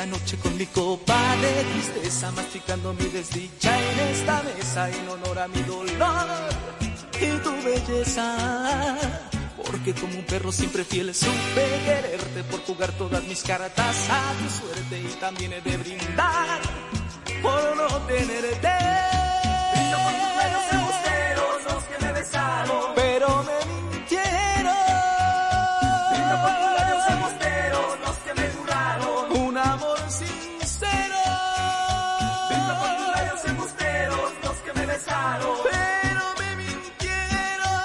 esta noche con mi copa de tristeza, masticando mi desdicha en esta mesa en honor a mi dolor y tu belleza. Porque como un perro siempre fiel supe quererte por jugar todas mis cartas a tu suerte y también he de brindar por no tenerte. Brindo por tus labios embusteros, los que me besaron, pero me mintieron. Brindo por tus labios embusteros, los que me juraron un amor sincero. Brindo por tus labios embusteros, los que me besaron, pero me mintieron.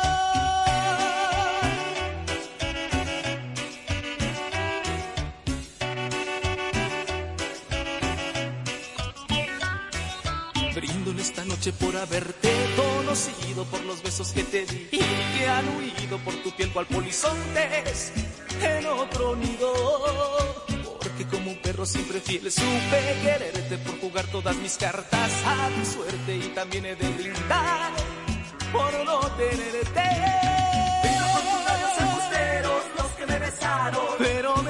Brindo en esta noche por haberte conocido, por los besos que te di y que han huido por tu piel cual polizontes en otro nido. Porque como un perro siempre fiel supe quererte por jugar todas mis cartas a tu suerte y también he de brindar por no tenerte. brindo por tus labios embusteros, los que me besaron, pero